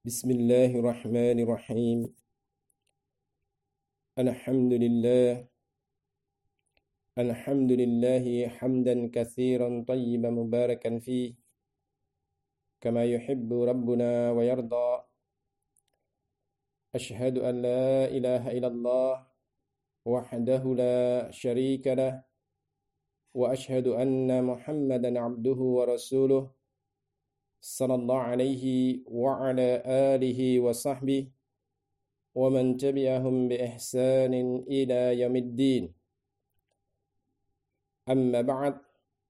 Bismillahirrahmanirrahim. Alhamdulillah. Alhamdulillahi hamdan katsiran tayyiban mubarakan fi kama yuhibbu rabbuna wa yarda. Ashhadu an la ilaha illallah wahdahu la syarika lah wa ashhadu anna Muhammadan abduhu wa rasuluh sallallahu alaihi wa ala alihi wa sahbihi wa man tabi'ahum bi ihsanin ila yaumiddin. Amma ba'd.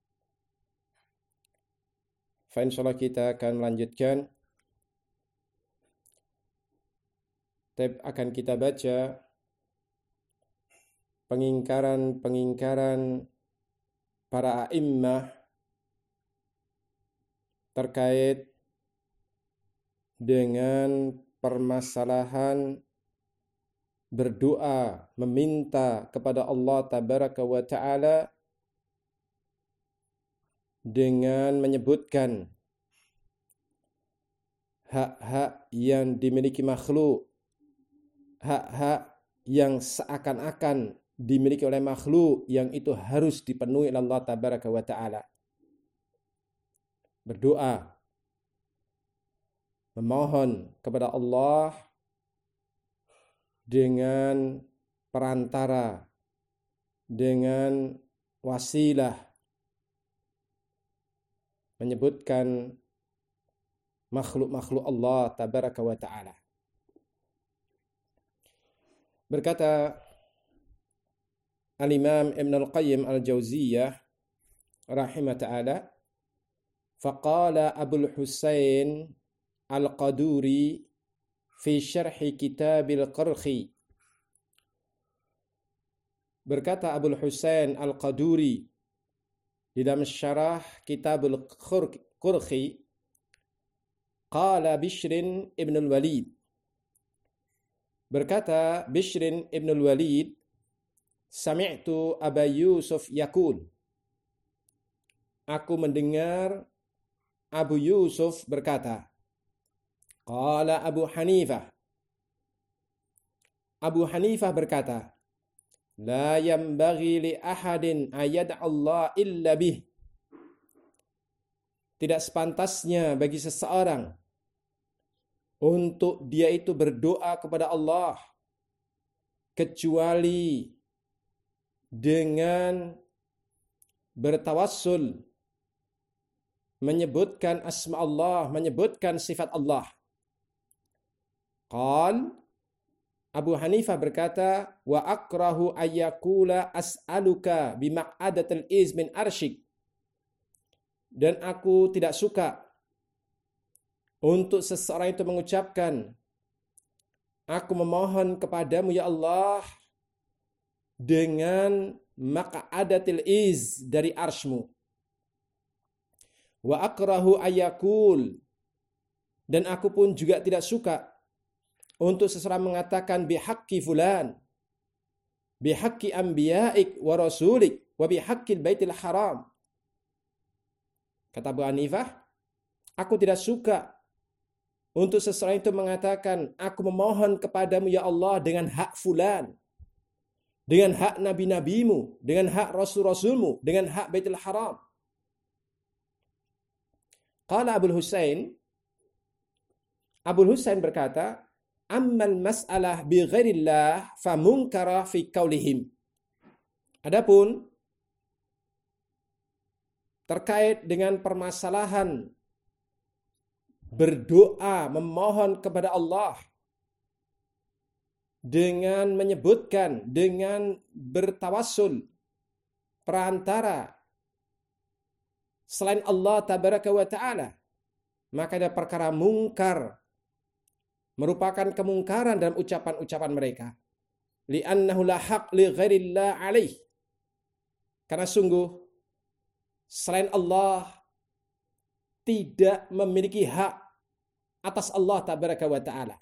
Fa insyaallah kita akan melanjutkan akan kita baca pengingkaran para a'immah terkait dengan permasalahan berdoa, meminta kepada Allah Tabaraka wa Ta'ala dengan menyebutkan hak-hak yang dimiliki makhluk, hak-hak yang seakan-akan dimiliki oleh makhluk yang itu harus dipenuhi oleh Allah Tabaraka wa Ta'ala. Berdoa, memohon kepada Allah dengan perantara, dengan wasilah, menyebutkan makhluk-makhluk Allah Tabaraka wa Ta'ala. Berkata Al-Imam Ibn Al-Qayyim Al-Jauziyah rahimah ta'ala, faqala Abul Husain Al-Qaduri fi syarhi kitabil Qarhi. Berkata Abul Husain Al-Qaduri di dalam syarah kitabul Qarhi, qala Bishrin ibn al-Walid. Berkata Bishrin ibn al-Walid, sami'tu Aba Yusuf yaqul. Aku mendengar Abu Yusuf berkata. Qala Abu Hanifah. Abu Hanifah berkata, la yanbaghi li ahadin ayad Allah illa bih. Tidak sepantasnya bagi seseorang untuk dia itu berdoa kepada Allah kecuali dengan bertawassul, menyebutkan asma Allah, menyebutkan sifat Allah. Qal Abu Hanifah berkata, wa akrahu ayyakula as'aluka bimaq'adatil iz min arsyik. Dan aku tidak suka untuk seseorang itu mengucapkan, aku memohon kepadamu ya Allah dengan maq'adatil iz dari arsymu. Wa akrahu ayyakul, dan aku pun juga tidak suka untuk seseorang mengatakan bihaqqi fulan, bihaqqi anbiya'ik wa rasulik, wa bihaqqil baitil haram. Kata Abu Hanifah, aku tidak suka untuk seseorang itu mengatakan, aku memohon kepadamu ya Allah dengan hak fulan, dengan hak nabi-nabimu, dengan hak rasul-rasulmu, dengan hak baitil haram. Qala Abul Husain berkata, ammal mas'alah bi ghairillah fa munkara fi qaulihim. Adapun terkait dengan permasalahan berdoa, memohon kepada Allah dengan menyebutkan, dengan bertawassul perantara selain Allah Tabaraka wa Ta'ala, maka ada perkara mungkar, merupakan kemungkaran dalam ucapan-ucapan mereka. Li'annahu la haq li ghairillah alaih. Karena sungguh selain Allah tidak memiliki hak atas Allah Tabaraka wa Ta'ala.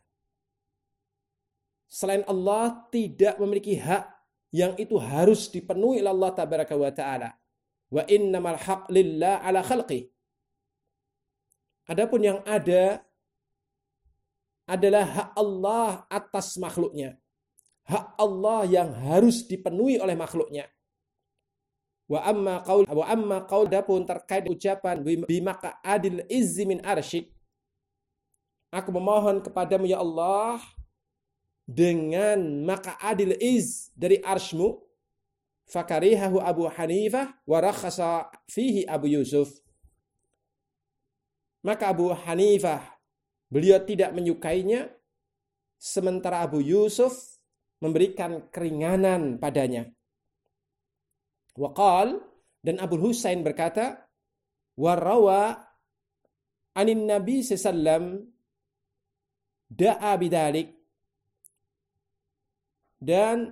Selain Allah tidak memiliki hak yang itu harus dipenuhi oleh Allah Tabaraka wa Ta'ala. Wa innamal haq lillah ala khalqih. Adapun yang ada adalah hak Allah atas makhluknya. Hak Allah yang harus dipenuhi oleh makhluknya. Wa amma qaul adapun terkait ucapan bimaka adil izzi min arsyik. Aku memohon kepadamu ya Allah dengan maka adil iz dari arshmu. Fakarihahu Abu Hanifah wa rakhasa fihi Abu Yusuf. Maka Abu Hanifah beliau tidak menyukainya, sementara Abu Yusuf memberikan keringanan padanya. Waqal, dan Abu Husain berkata, warawa anin Nabi sallam da'a bidalik, dan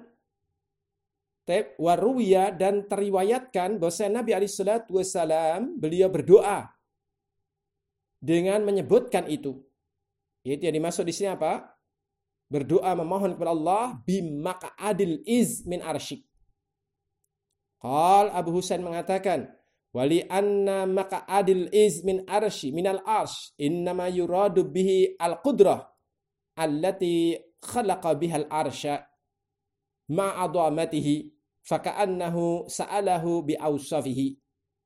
waruya, dan teriwayatkan bahwa Nabi SAW beliau berdoa dengan menyebutkan itu. Itu yang dimaksud di sini apa? Berdoa memohon kepada Allah bimaka adil iz min arsyik. Qal Abu Husain mengatakan, wali anna maka adil iz min arsy minal arsy innama yuradu bihi al-qudrah allati khalaqa bihal arsya ma'adhamatihi faka'annahu sa'alahu bi'awsafihi.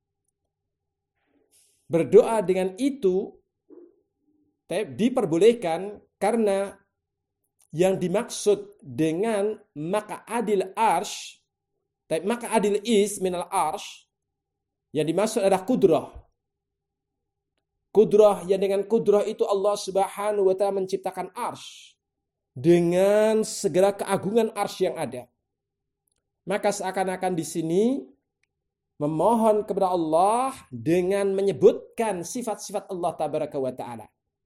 Berdoa dengan itu diperbolehkan karena yang dimaksud dengan maka adil arsh, maka adil is minal arsh, yang dimaksud adalah kudrah. Kudrah, yang dengan kudrah itu Allah Subhanahu wa ta'ala menciptakan arsh dengan segala keagungan arsh yang ada. Maka seakan-akan di sini memohon kepada Allah dengan menyebutkan sifat-sifat Allah tabaraka wa ta'ala.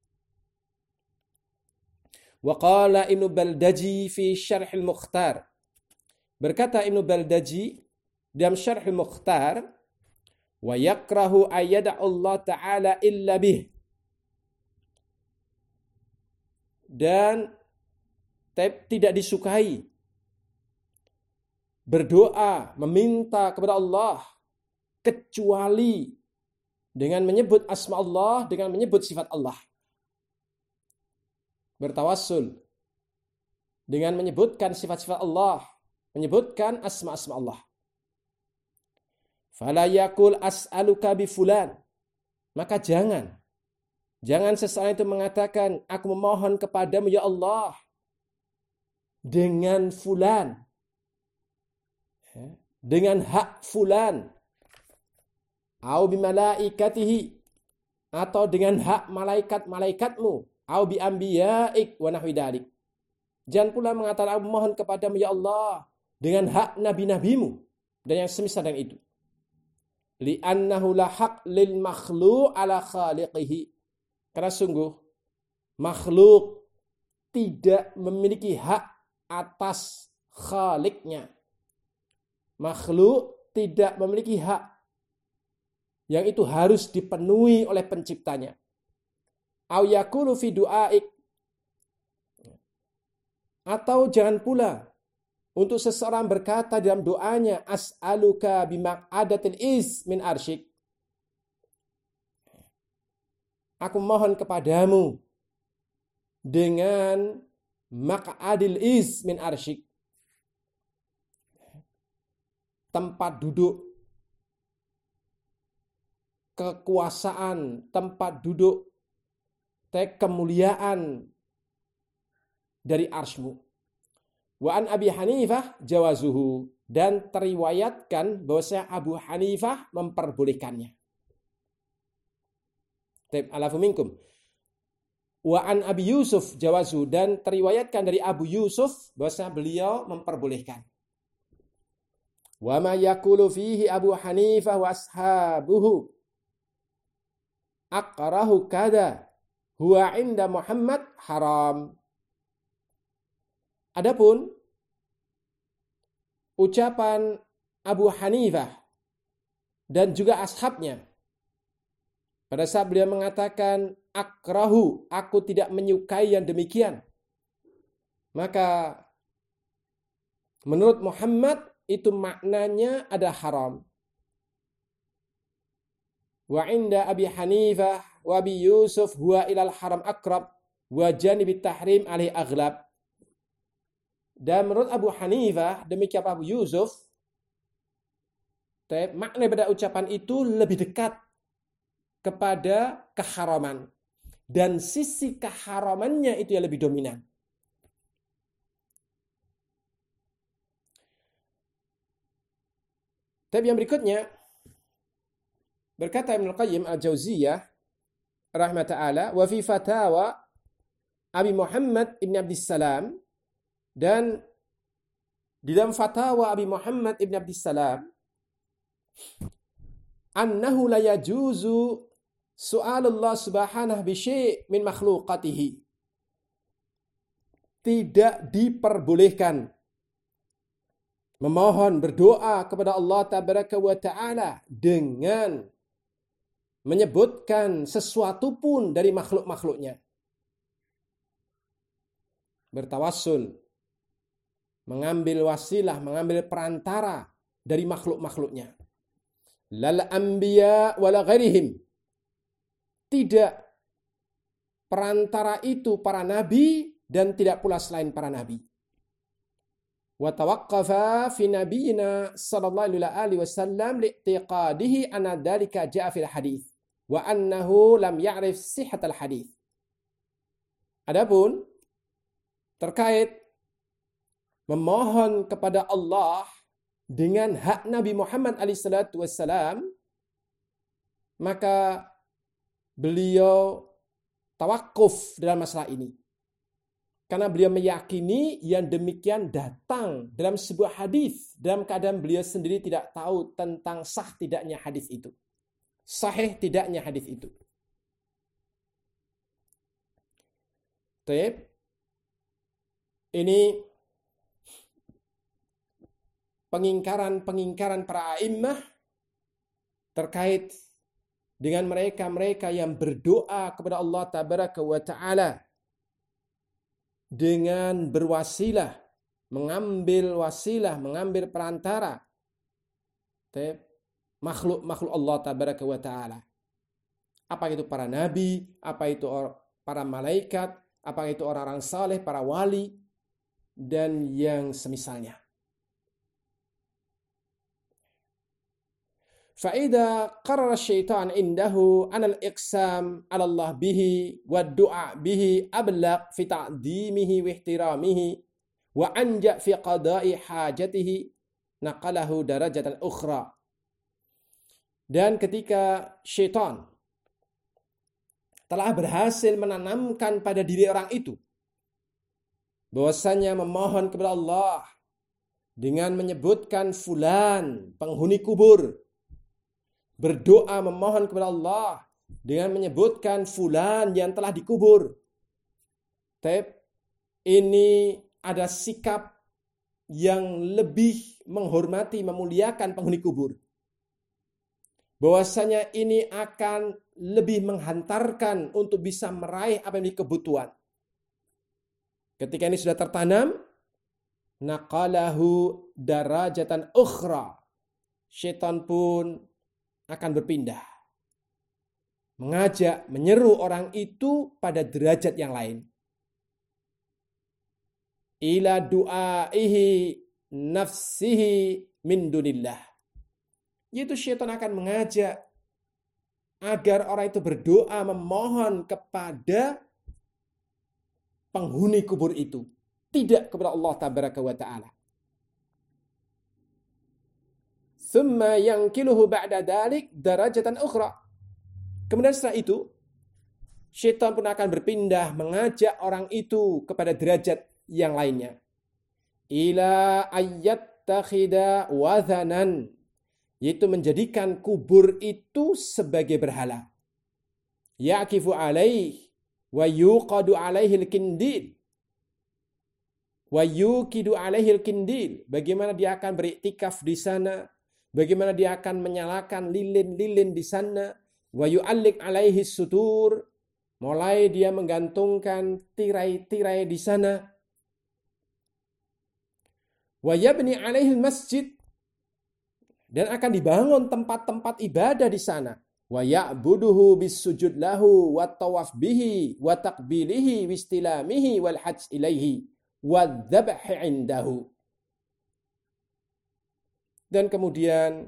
Wa qala Ibnu Baldaji fi Syarhil Mukhtar. Berkata Ibnu Baldaji dalam Syarhil Mukhtar, wa yakrahu ayyada Allah ta'ala illa bih. Dan tidak disukai berdoa, meminta kepada Allah kecuali dengan menyebut asma Allah, dengan menyebut sifat Allah. Bertawassul dengan menyebutkan sifat-sifat Allah, menyebutkan asma-asma Allah. Fala yakul as'aluka bi fulan. Maka jangan seseorang itu mengatakan, aku memohon kepadamu ya Allah dengan fulan, dengan hak fulan, au bi malaikatihi, atau dengan hak malaikat-malaikatmu, au bi anbiya'ik wa nahwi dzalik. Jangan pula mengatakan aku mohon kepadamu ya Allah dengan hak nabi-nabimu dan yang semisal dengan itu. Li'annahu la haq lil makhluq ala khaliqihi. Karena sungguh makhluk tidak memiliki hak atas khaliknya. Makhluk tidak memiliki hak yang itu harus dipenuhi oleh penciptanya. Au yakulu fi du'aik, atau jangan pula untuk seseorang berkata dalam doanya, as'aluka bimaq'adatil is min arsyik. Aku mohon kepadamu dengan maq'adil is min arsyik. Tempat duduk kekuasaan, tempat duduk kemuliaan dari arsy-Mu. Wa an Abi Hanifah jawazuhu, dan teriwayatkan bahwasanya Abu Hanifah memperbolehkannya. Alafu minkum. Wa an Abi Yusuf jawazuhu, dan teriwayatkan dari Abu Yusuf bahwasanya beliau memperbolehkan. Wa ma yaqulu fihi Abu Hanifah wa ashabuhu aqrahu kada huwa inda Muhammad haram. Adapun ucapan Abu Hanifah dan juga ashabnya pada saat beliau mengatakan akrahu, aku tidak menyukai yang demikian, maka menurut Muhammad itu maknanya ada haram. Wa inda Abi Hanifah wa Abi Yusuf huwa ilal haram akrab. wa janibit tahrim alaihi aghlab. Dan menurut Abu Hanifah, demikian Abu Yusuf, makna pada ucapan itu lebih dekat kepada keharaman. Dan sisi keharamannya itu yang lebih dominan. Tapi yang berikutnya, berkata Ibnu Qayyim Al-Jauziyah rahimah ta'ala, wa fi fatawa Abi Muhammad ibn Abdissalam, dan di dalam fatwa Abi Muhammad ibn Abdissalam, annahu la yajuzu su'alullah subhanahu bi syai' min makhluqatihi. Tidak diperbolehkan memohon berdoa kepada Allah tabaraka wa ta'ala dengan menyebutkan sesuatu pun dari makhluk-makhluknya. Bertawassul, mengambil wasilah, mengambil perantara dari makhluk-makhluknya. Lal anbiya wala ghairihim. Tidak perantara itu para nabi dan tidak pula selain para nabi. Wa tawaqqafa fi nabiyyina sallallahu alaihi wasallam li'tiqadihi anna dzalika ja'a fil hadits wa annahu lam ya'rif sihhatal hadits. Adapun terkait memohon kepada Allah dengan hak Nabi Muhammad alaihissalatu wassalam, maka beliau tawakuf dalam masalah ini. Karena beliau meyakini yang demikian datang dalam sebuah hadis dalam keadaan beliau sendiri tidak tahu tentang sah tidaknya hadis itu. Sahih tidaknya hadis itu. Baik. Ini pengingkaran para a'immah terkait dengan mereka-mereka yang berdoa kepada Allah tabaraka wa ta'ala dengan berwasilah, mengambil wasilah, mengambil perantara makhluk-makhluk Allah tabaraka wa ta'ala. Apa itu para nabi, apa itu para malaikat, apa itu orang-orang saleh, para wali, dan yang semisalnya. Fa'idha qarara syaitan indahu anal iqsam ala Allah bihi wa du'a bihi ablaq fi ta'dimihi wa ihtiramihi wa anja fi qada'i hajatihi naqalahu darajatan ukhra. Dan ketika syaitan telah berhasil menanamkan pada diri orang itu bahwasanya memohon kepada Allah dengan menyebutkan fulan penghuni kubur, berdoa memohon kepada Allah dengan menyebutkan fulan yang telah dikubur. Ini ada sikap yang lebih menghormati, memuliakan penghuni kubur. Bahwasanya ini akan lebih menghantarkan untuk bisa meraih apa yang kebutuhan. Ketika ini sudah tertanam, naqalahu darajatan ukhra. Syaitan pun akan berpindah. Mengajak, menyeru orang itu pada derajat yang lain. Ila du'aihi nafsihi min dunillah. Yaitu syaitan akan mengajak agar orang itu berdoa memohon kepada penghuni kubur itu. Tidak kepada Allah tabaraka wa ta'ala. Thumma yankiluhu ba'da dalik darajatan ukhra. Kemudian setelah itu, syaitan pun akan berpindah mengajak orang itu kepada derajat yang lainnya. Ila ayyattakhida wathanan. Yaitu menjadikan kubur itu sebagai berhala. Yaqifu alaih wa yuqadu alaihil kindil. Wa yuqidu alaihil kindil. Bagaimana dia akan beriktikaf di sana. Bagaimana dia akan menyalakan lilin-lilin di sana. Wa yu'allik alaihi sutur. Mulai dia menggantungkan tirai-tirai di sana. Wa yabni alaihi masjid. Dan akan dibangun tempat-tempat ibadah di sana. wa ya'buduhu bisujud lahu wa tawaf bihi wa taqbilihi wa istilamihi wal hajj ilaihi wa dzabhi indahu. Dan kemudian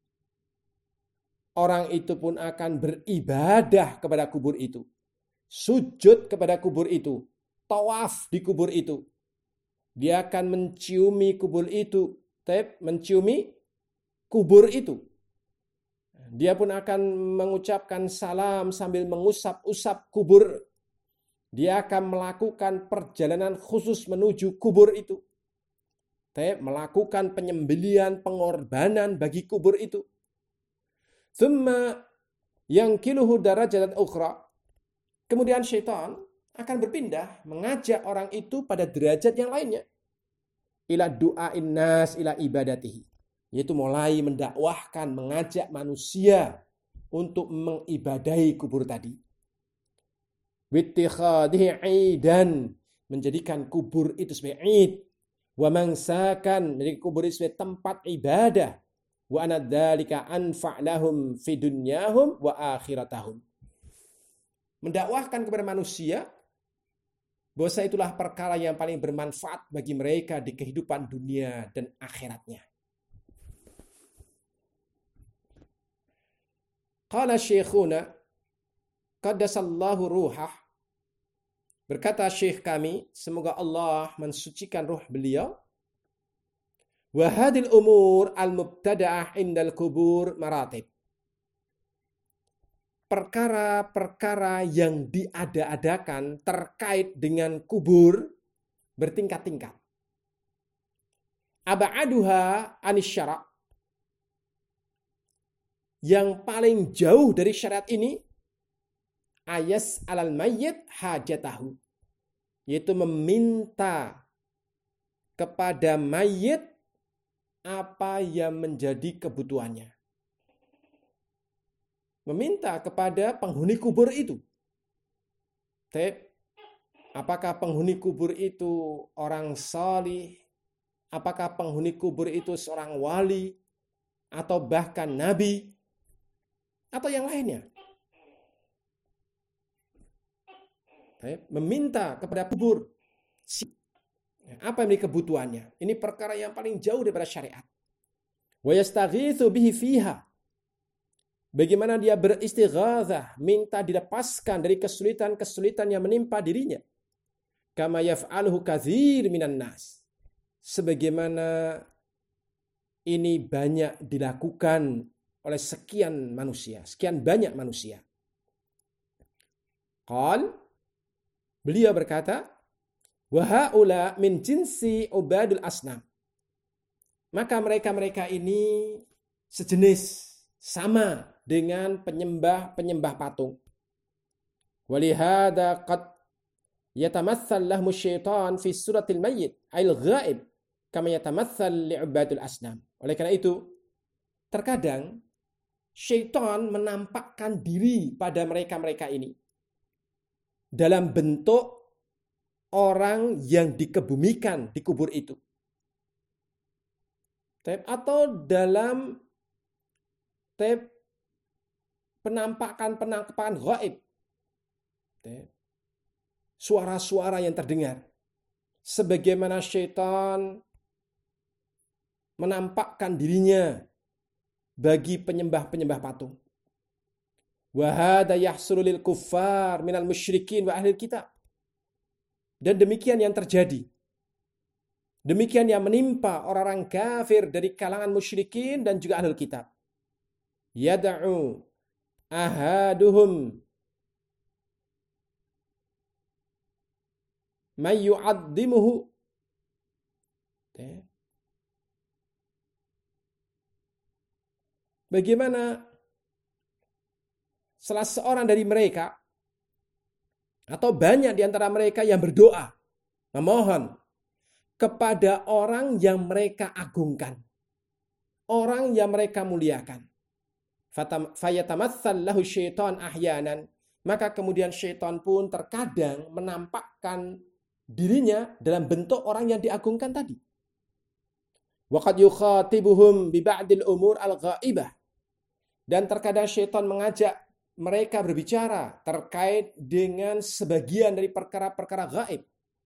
orang itu pun akan beribadah kepada kubur itu, sujud kepada kubur itu, tawaf di kubur itu. Dia akan menciumi kubur itu, menciumi kubur itu. Dia pun akan mengucapkan salam sambil mengusap-usap kubur. Dia akan melakukan perjalanan khusus menuju kubur itu. Melakukan penyembelihan, pengorbanan bagi kubur itu. Thumma yankiluhu darajatan ukhra. Kemudian syaitan akan berpindah, mengajak orang itu pada derajat yang lainnya. Ila du'ain nas ila ibadatihi. Yaitu mulai mendakwahkan, mengajak manusia untuk mengibadahi kubur tadi. Wittikhadihi aidan, menjadikan kubur itu sebagai id. Wa mangsakan, menjadikan kubur itu sebagai tempat ibadah. Wa anna dzalika anfa'lahum fi dunyahum wa akhiratahum. Mendakwahkan kepada manusia bahwa itulah perkara yang paling bermanfaat bagi mereka di kehidupan dunia dan akhiratnya. Qala syekhuna qaddasallahu ruhah, berkata syekh kami, semoga Allah mensucikan ruh beliau, wa hadil umur al-mubtada'ah indal kubur maratib. Perkara-perkara yang diada-adakan terkait dengan kubur bertingkat-tingkat. Aba'aduha anis syara'. Yang paling jauh dari syariat ini, ayas alal mayyit hajatahu. Yaitu meminta kepada mayit apa yang menjadi kebutuhannya. Meminta kepada penghuni kubur itu. Apakah penghuni kubur itu orang salih? Apakah penghuni kubur itu seorang wali? Atau bahkan nabi? Atau yang lainnya? Meminta kepada kubur. Apa yang menjadi kebutuhannya? Ini perkara yang paling jauh daripada syariat. Wa yastaghitsu bihi fiha. Bagaimana dia beristighatsah, minta dilepaskan dari kesulitan-kesulitan yang menimpa dirinya. Kama yaf'aluhu katsir minan nas. Sebagaimana ini banyak dilakukan oleh sekian banyak manusia. Beliau berkata, wa haula min jinsi ubadul asnam. Maka mereka-mereka ini sejenis, sama dengan penyembah patung. Walihada qad yatamathal lahum syaitan fi suratil mayyit ail ghaib kama yatamathal li'ubadul asnam. Oleh karena itu, terkadang syaitan menampakkan diri pada mereka-mereka ini dalam bentuk orang yang dikebumikan di kubur itu. Atau dalam penampakan gaib. Suara-suara yang terdengar. Sebagaimana syaitan menampakkan dirinya bagi penyembah-penyembah patung. Wa hadza yahsulu lil kuffar minal musyrikin wa ahlil kitab. Dan demikian yang terjadi. Demikian yang menimpa orang-orang kafir dari kalangan musyrikin dan juga ahlul kitab. Yad'u ahaduhum may yu'addimuhu. Bagaimana salah seorang dari mereka atau banyak di antara mereka yang berdoa, memohon kepada orang yang mereka agungkan, orang yang mereka muliakan. Fayatamatsal lahu syaitan ahyanan, maka kemudian syaitan pun terkadang menampakkan dirinya dalam bentuk orang yang diagungkan tadi. Wa qad yukhatibuhum bi ba'dil umur al-ghaibah. Dan terkadang syaitan mengajak mereka berbicara terkait dengan sebagian dari perkara-perkara gaib.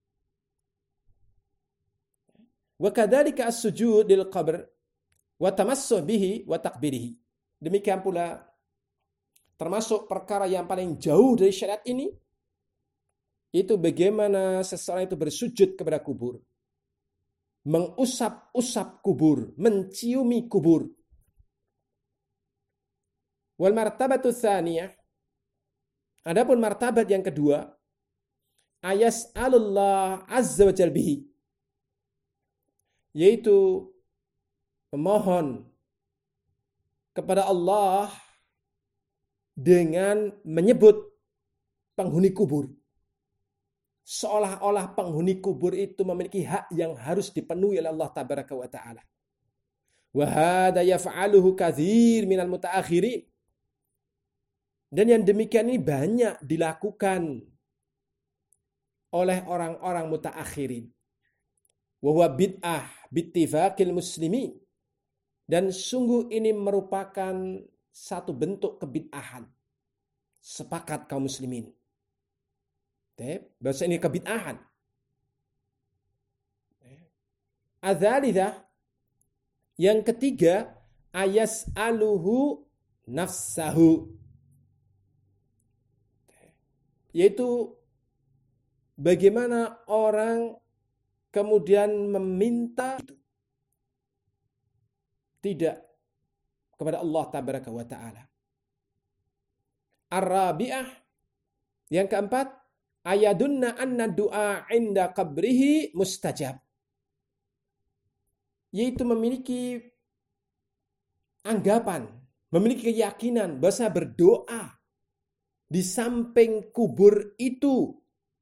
Wa kadzalika as-sujud lil qabr wa tamassuh bihi wa takbirihi. Demikian pula termasuk perkara yang paling jauh dari syariat ini, itu bagaimana seseorang itu bersujud kepada kubur, mengusap-usap kubur, menciumi kubur. Wal martabatu tsaniyah, adapun martabat yang kedua, ayas'alullah azza wa jalla bihi, yaitu memohon kepada Allah dengan menyebut penghuni kubur. Seolah-olah penghuni kubur itu memiliki hak yang harus dipenuhi oleh Allah tabaraka wa ta'ala. Wa hadza yaf'aluhu katsir minal mutaakhirin. Dan yang demikian ini banyak dilakukan oleh orang-orang mutaakhirin. Wa huwa bid'ah bittifaqil muslimin. Dan sungguh ini merupakan satu bentuk kebid'ahan. Sepakat kaum muslimin. Bahasa ini kebid'ahan. Adzalidzah, yang ketiga, ayas'aluhu nafsahu, yaitu bagaimana orang kemudian meminta itu tidak kepada Allah tabaraka wa ta'ala. Ar-rabi'ah, yang keempat, ayadunna anna du'a inda qabrihi mustajab, yaitu memiliki anggapan, memiliki keyakinan bahwa berdoa di samping kubur itu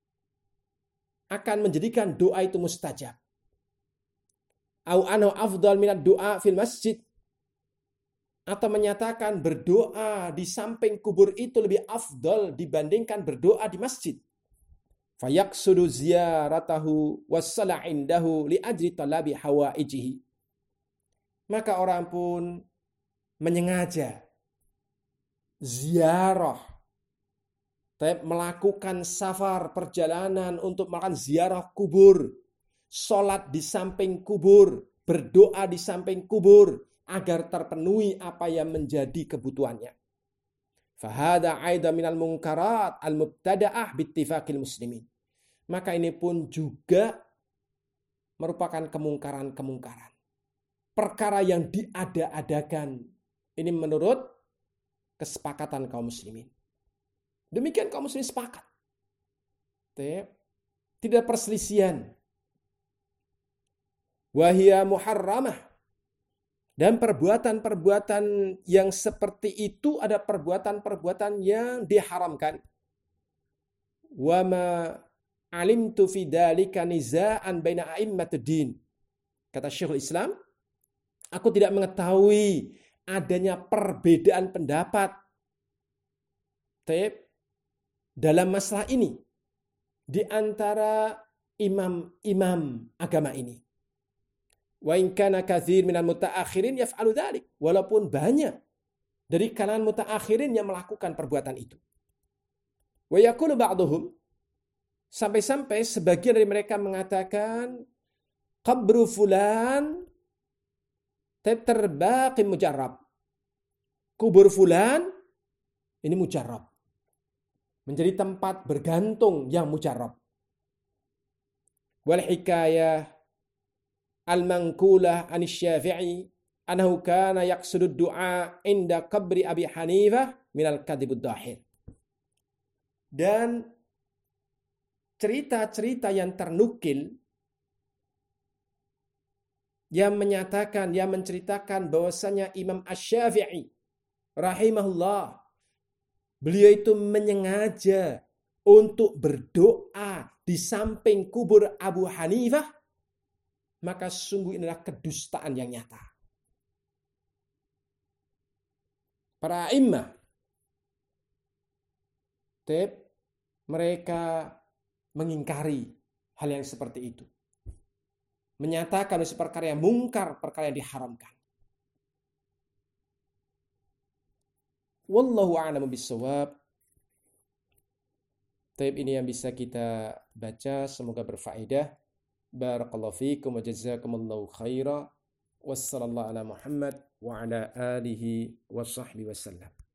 akan menjadikan doa itu mustajab. Au anhu afdal minad du'a fil masjid, atau menyatakan berdoa di samping kubur itu lebih afdal dibandingkan berdoa di masjid. Fayaqsudu ziyaratahu wassala indahu li ajri talabi hawaijihi. Maka orang pun menyengaja ziarah, melakukan safar perjalanan untuk melakukan ziarah kubur, sholat di samping kubur, berdoa di samping kubur agar terpenuhi apa yang menjadi kebutuhannya. Fahada aidan minal munkarat al-mubtada'ah bittifaqil muslimin. Maka ini pun juga merupakan kemungkaran-kemungkaran. Perkara yang diada-adakan. Ini menurut kesepakatan kaum muslimin. Demikian kaum muslimin sepakat. Tidak perselisihan. Wahia muharramah. Dan perbuatan-perbuatan yang seperti itu ada perbuatan-perbuatan yang diharamkan. Wa ma alimtu fi dzalika nizaan baina a'immatid. Kata Syekhul Islam, aku tidak mengetahui adanya perbedaan pendapat dalam masalah ini di antara imam-imam agama ini. Wa in kana katsir minal mutaakhirin yaf'alu dzalik, walaupun banyak dari kalangan mutaakhirin yang melakukan perbuatan itu. Wa yaqulu ba'dhum, sampai-sampai sebagian dari mereka mengatakan qabru fulan terbaqi mujarrab. Kubur fulan ini mujarrab. Menjadi tempat bergantung yang mujarrab. Wal hikayah al-manqulah an Syafi'i annahu kana yaqsudu du'a inda qabri Abi Hanifah minal kadhibud dahir. Dan cerita-cerita yang ternukil yang menyatakan, yang menceritakan bahwasanya Imam Asy-Syafi'i rahimahullah, beliau itu menyengaja untuk berdoa di samping kubur Abu Hanifah, maka sungguh inilah kedustaan yang nyata. Para imam, mereka mengingkari hal yang seperti itu. Menyatakan perkara yang mungkar, perkara yang diharamkan. Wallahu a'lamu bissawab. Taib ini yang bisa kita baca, semoga berfaedah. Barakallahu fiikum wa jazakumullahu khaira. Wassallallahu ala Muhammad wa ala alihi wa sahbihi wasallam.